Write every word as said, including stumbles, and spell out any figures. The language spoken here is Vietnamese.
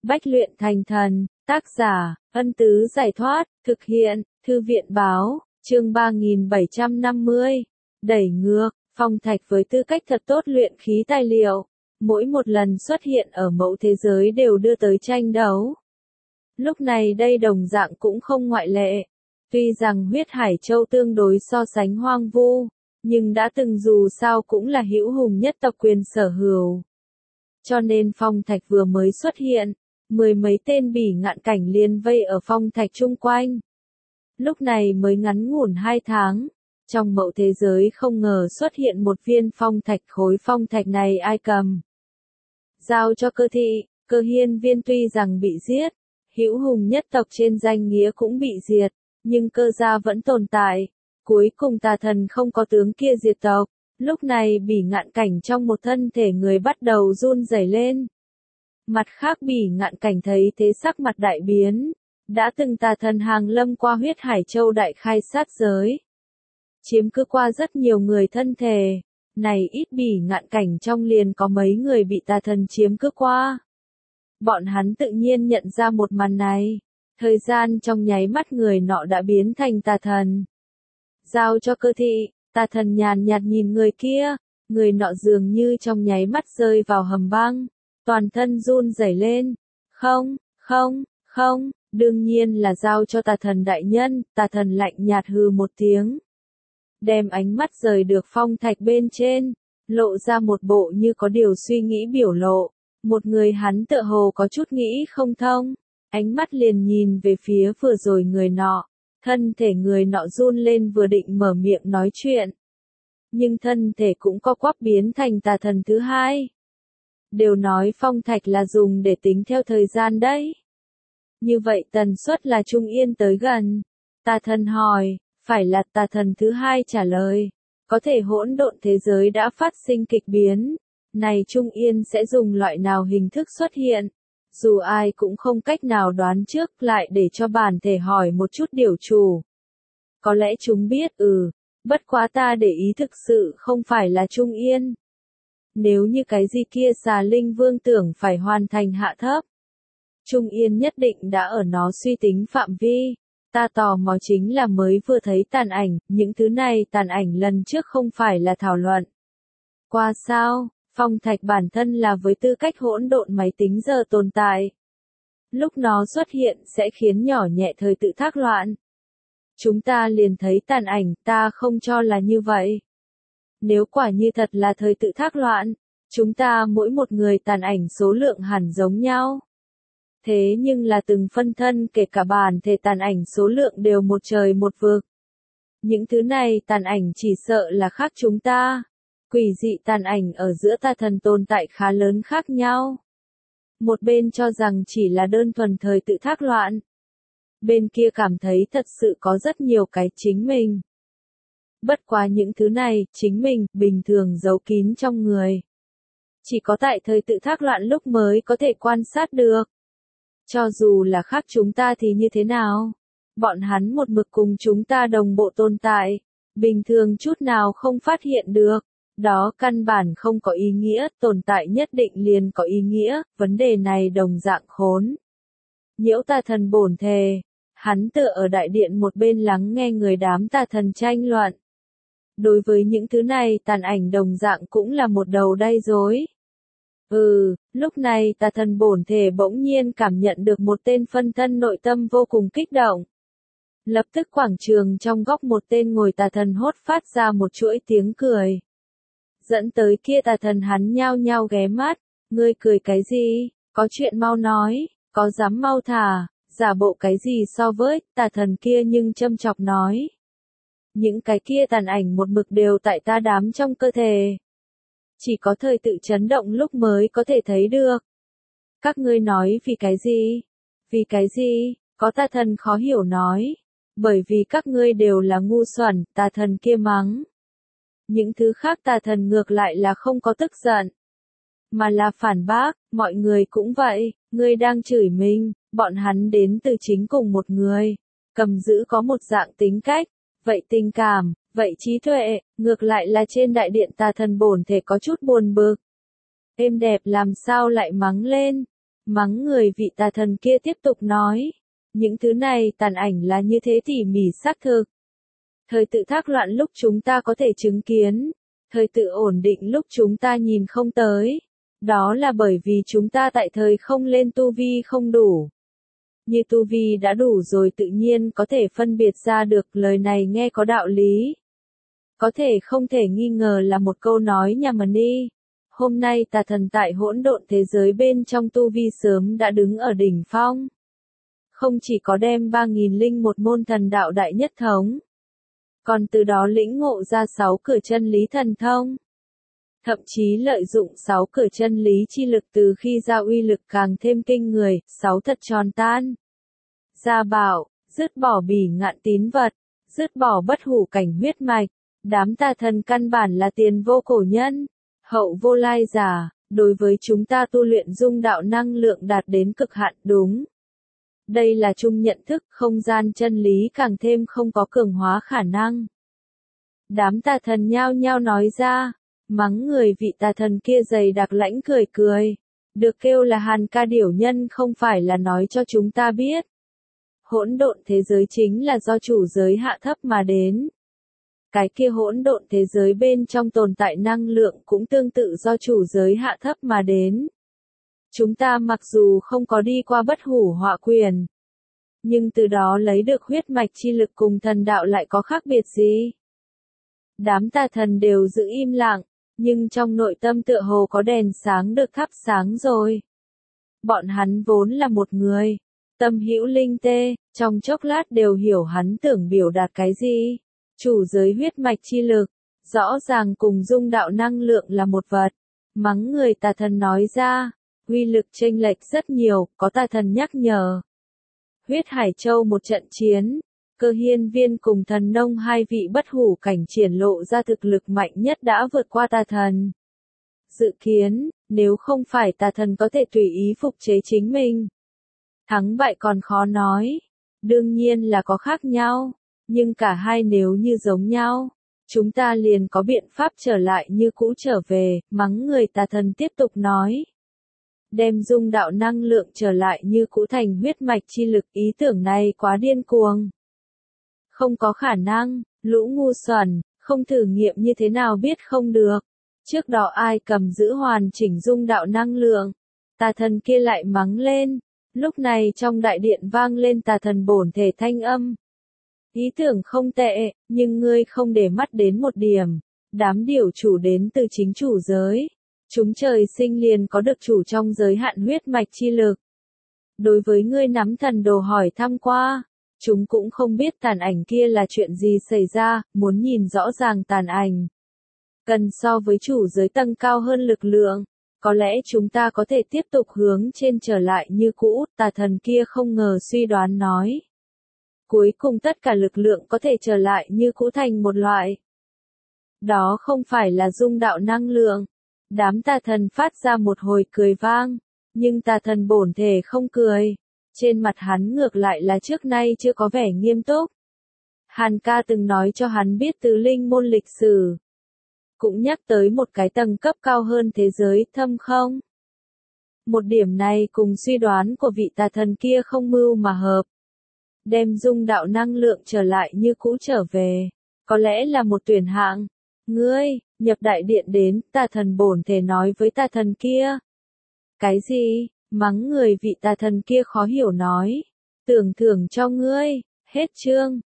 Bách luyện thành thần, tác giả, Ân Tứ Giải Thoát, thực hiện, Thư viện Báo, chương ba nghìn bảy trăm năm mươi. Đẩy ngược, phong thạch với tư cách thật tốt luyện khí tài liệu. Mỗi một lần xuất hiện ở mẫu thế giới đều đưa tới tranh đấu. Lúc này đây đồng dạng cũng không ngoại lệ. Tuy rằng huyết hải châu tương đối so sánh hoang vu, nhưng đã từng dù sao cũng là hữu hùng nhất tộc quyền sở hữu. Cho nên phong thạch vừa mới xuất hiện, mười mấy tên bỉ ngạn cảnh liền vây ở phong thạch chung quanh. Lúc này mới ngắn ngủn hai tháng, trong mẫu thế giới không ngờ xuất hiện một viên phong thạch. Khối phong thạch này ai cầm? Giao cho Cơ Thị. Cơ Hiên Viên tuy rằng bị giết, hữu hùng nhất tộc trên danh nghĩa cũng bị diệt, nhưng Cơ gia vẫn tồn tại. Cuối cùng tà thần không có tướng kia diệt tộc. Lúc này bỉ ngạn cảnh trong một thân thể người bắt đầu run rẩy lên. Mặt khác bỉ ngạn cảnh thấy thế sắc mặt đại biến. Đã từng tà thần hàng lâm qua huyết hải châu đại khai sát giới, chiếm cứ qua rất nhiều người thân thể. Này ít bỉ ngạn cảnh trong liền có mấy người bị tà thần chiếm cứ qua. Bọn hắn tự nhiên nhận ra một màn này. Thời gian trong nháy mắt người nọ đã biến thành tà thần. Giao cho Cơ Thị. Tà thần nhàn nhạt nhìn người kia, người nọ dường như trong nháy mắt rơi vào hầm băng, toàn thân run rẩy lên. Không, không, không, đương nhiên là giao cho tà thần đại nhân. Tà thần lạnh nhạt hừ một tiếng, đem ánh mắt rời được phong thạch bên trên, lộ ra một bộ như có điều suy nghĩ biểu lộ. Một người hắn tựa hồ có chút nghĩ không thông, ánh mắt liền nhìn về phía vừa rồi người nọ. Thân thể người nọ run lên vừa định mở miệng nói chuyện, nhưng thân thể cũng co quắp biến thành tà thần thứ hai. Đều nói phong thạch là dùng để tính theo thời gian đấy. Như vậy tần suất là Trung Yên tới gần. Tà thần hỏi, phải là tà thần thứ hai trả lời. Có thể hỗn độn thế giới đã phát sinh kịch biến. Này Trung Yên sẽ dùng loại nào hình thức xuất hiện? Dù ai cũng không cách nào đoán trước, lại để cho bản thể hỏi một chút điều chủ. Có lẽ chúng biết, ừ, bất quá ta để ý thực sự không phải là Trung Yên. Nếu như cái gì kia xà linh vương tưởng phải hoàn thành hạ thấp, Trung Yên nhất định đã ở nó suy tính phạm vi. Ta tò mò chính là mới vừa thấy tàn ảnh, những thứ này tàn ảnh lần trước không phải là thảo luận qua sao? Phong thạch bản thân là với tư cách hỗn độn máy tính giờ tồn tại. Lúc nó xuất hiện sẽ khiến nhỏ nhẹ thời tự thác loạn. Chúng ta liền thấy tàn ảnh, ta không cho là như vậy. Nếu quả như thật là thời tự thác loạn, chúng ta mỗi một người tàn ảnh số lượng hẳn giống nhau. Thế nhưng là từng phân thân kể cả bản thể tàn ảnh số lượng đều một trời một vực. Những thứ này tàn ảnh chỉ sợ là khác chúng ta. Quỷ dị tàn ảnh ở giữa tà thần tồn tại khá lớn khác nhau. Một bên cho rằng chỉ là đơn thuần thời tự thác loạn. Bên kia cảm thấy thật sự có rất nhiều cái chính mình. Bất quá những thứ này, chính mình, bình thường giấu kín trong người. Chỉ có tại thời tự thác loạn lúc mới có thể quan sát được. Cho dù là khác chúng ta thì như thế nào? Bọn hắn một mực cùng chúng ta đồng bộ tồn tại. Bình thường chút nào không phát hiện được. Đó căn bản không có ý nghĩa, tồn tại nhất định liền có ý nghĩa, vấn đề này đồng dạng khốn. Nhiễu tà thần bổn thề, hắn tựa ở đại điện một bên lắng nghe người đám tà thần tranh luận. Đối với những thứ này tàn ảnh đồng dạng cũng là một đầu đay rối. Ừ, lúc này tà thần bổn thể bỗng nhiên cảm nhận được một tên phân thân nội tâm vô cùng kích động. Lập tức quảng trường trong góc một tên ngồi tà thần hốt phát ra một chuỗi tiếng cười. Dẫn tới kia tà thần hắn nhao nhao ghé mắt, ngươi cười cái gì, có chuyện mau nói, có dám mau thả, giả bộ cái gì so với, tà thần kia nhưng châm chọc nói. Những cái kia tàn ảnh một mực đều tại ta đám trong cơ thể. Chỉ có thời tự chấn động lúc mới có thể thấy được. Các ngươi nói vì cái gì? Vì cái gì? Có tà thần khó hiểu nói. Bởi vì các ngươi đều là ngu xuẩn, tà thần kia mắng. Những thứ khác tà thần ngược lại là không có tức giận, mà là phản bác, mọi người cũng vậy, ngươi đang chửi mình, bọn hắn đến từ chính cùng một người, cầm giữ có một dạng tính cách, vậy tình cảm, vậy trí tuệ, ngược lại là trên đại điện tà thần bổn thể có chút buồn bực. Êm đẹp làm sao lại mắng lên, Mắng người vị tà thần kia tiếp tục nói. Những thứ này tàn ảnh là như thế tỉ mỉ xác thực. Thời tự thác loạn lúc chúng ta có thể chứng kiến. Thời tự ổn định lúc chúng ta nhìn không tới. Đó là bởi vì chúng ta tại thời không lên tu vi không đủ. Như tu vi đã đủ rồi tự nhiên có thể phân biệt ra được lời này nghe có đạo lý. Có thể không thể nghi ngờ là một câu nói nhà mà ni. Hôm nay tà thần tại hỗn độn thế giới bên trong tu vi sớm đã đứng ở đỉnh phong. Không chỉ có đem ba nghìn linh một môn thần đạo đại nhất thống. Còn từ đó lĩnh ngộ ra sáu cửa chân lý thần thông. Thậm chí lợi dụng sáu cửa chân lý chi lực từ khi ra uy lực càng thêm kinh người, sáu thật tròn tan. Gia bảo, dứt bỏ bỉ ngạn tín vật, dứt bỏ bất hủ cảnh huyết mạch, đám tà thần căn bản là tiền vô cổ nhân, hậu vô lai giả, đối với chúng ta tu luyện dung đạo năng lượng đạt đến cực hạn đúng. Đây là chung nhận thức, không gian chân lý càng thêm không có cường hóa khả năng. Đám tà thần nhao nhao nói ra. Mắng người vị tà thần kia dày đặc lãnh cười cười. Được kêu là Hàn Ca điểu nhân không phải là nói cho chúng ta biết. Hỗn độn thế giới chính là do chủ giới hạ thấp mà đến. Cái kia hỗn độn thế giới bên trong tồn tại năng lượng cũng tương tự do chủ giới hạ thấp mà đến. Chúng ta mặc dù không có đi qua bất hủ họa quyền. Nhưng từ đó lấy được huyết mạch chi lực cùng thần đạo lại có khác biệt gì? Đám tà thần đều giữ im lặng. Nhưng trong nội tâm tựa hồ có đèn sáng được thắp sáng rồi. Bọn hắn vốn là một người. Tâm hữu linh tê, trong chốc lát đều hiểu hắn tưởng biểu đạt cái gì. Chủ giới huyết mạch chi lực, rõ ràng cùng dung đạo năng lượng là một vật. Mắng người tà thần nói ra, uy lực chênh lệch rất nhiều, có tà thần nhắc nhở. Huyết Hải Châu một trận chiến. Cơ hiên viên cùng thần nông hai vị bất hủ cảnh triển lộ ra thực lực mạnh nhất đã vượt qua tà thần. Dự kiến, nếu không phải tà thần có thể tùy ý phục chế chính mình. Thắng bại còn khó nói. Đương nhiên là có khác nhau. Nhưng cả hai nếu như giống nhau. Chúng ta liền có biện pháp trở lại như cũ trở về, mắng người tà thần tiếp tục nói. Đem dung đạo năng lượng trở lại như cũ thành huyết mạch chi lực ý tưởng này quá điên cuồng. Không có khả năng, lũ ngu xuẩn, không thử nghiệm như thế nào biết không được. Trước đó ai cầm giữ hoàn chỉnh dung đạo năng lượng. Tà thần kia lại mắng lên. Lúc này trong đại điện vang lên tà thần bổn thể thanh âm. Ý tưởng không tệ, nhưng ngươi không để mắt đến một điểm. Đám điều chủ đến từ chính chủ giới. Chúng trời sinh liền có được chủ trong giới hạn huyết mạch chi lực. Đối với ngươi nắm thần đồ hỏi thăm qua. Chúng cũng không biết tàn ảnh kia là chuyện gì xảy ra, muốn nhìn rõ ràng tàn ảnh. Cần so với chủ giới tầng cao hơn lực lượng, có lẽ chúng ta có thể tiếp tục hướng trên trở lại như cũ, tà thần kia không ngờ suy đoán nói. Cuối cùng tất cả lực lượng có thể trở lại như cũ thành một loại. Đó không phải là dung đạo năng lượng. Đám tà thần phát ra một hồi cười vang, nhưng tà thần bổn thể không cười. Trên mặt hắn ngược lại là trước nay chưa có vẻ nghiêm túc. Hàn Ca từng nói cho hắn biết từ linh môn lịch sử. Cũng nhắc tới một cái tầng cấp cao hơn thế giới thâm không. Một điểm này cùng suy đoán của vị tà thần kia không mưu mà hợp. Đem dung đạo năng lượng trở lại như cũ trở về. Có lẽ là một tuyển hạng. Ngươi, nhập đại điện đến, tà thần bổn thể nói với tà thần kia. Cái gì? Mắng người vị tà thần kia khó hiểu nói. Tưởng thưởng cho ngươi. Hết chương.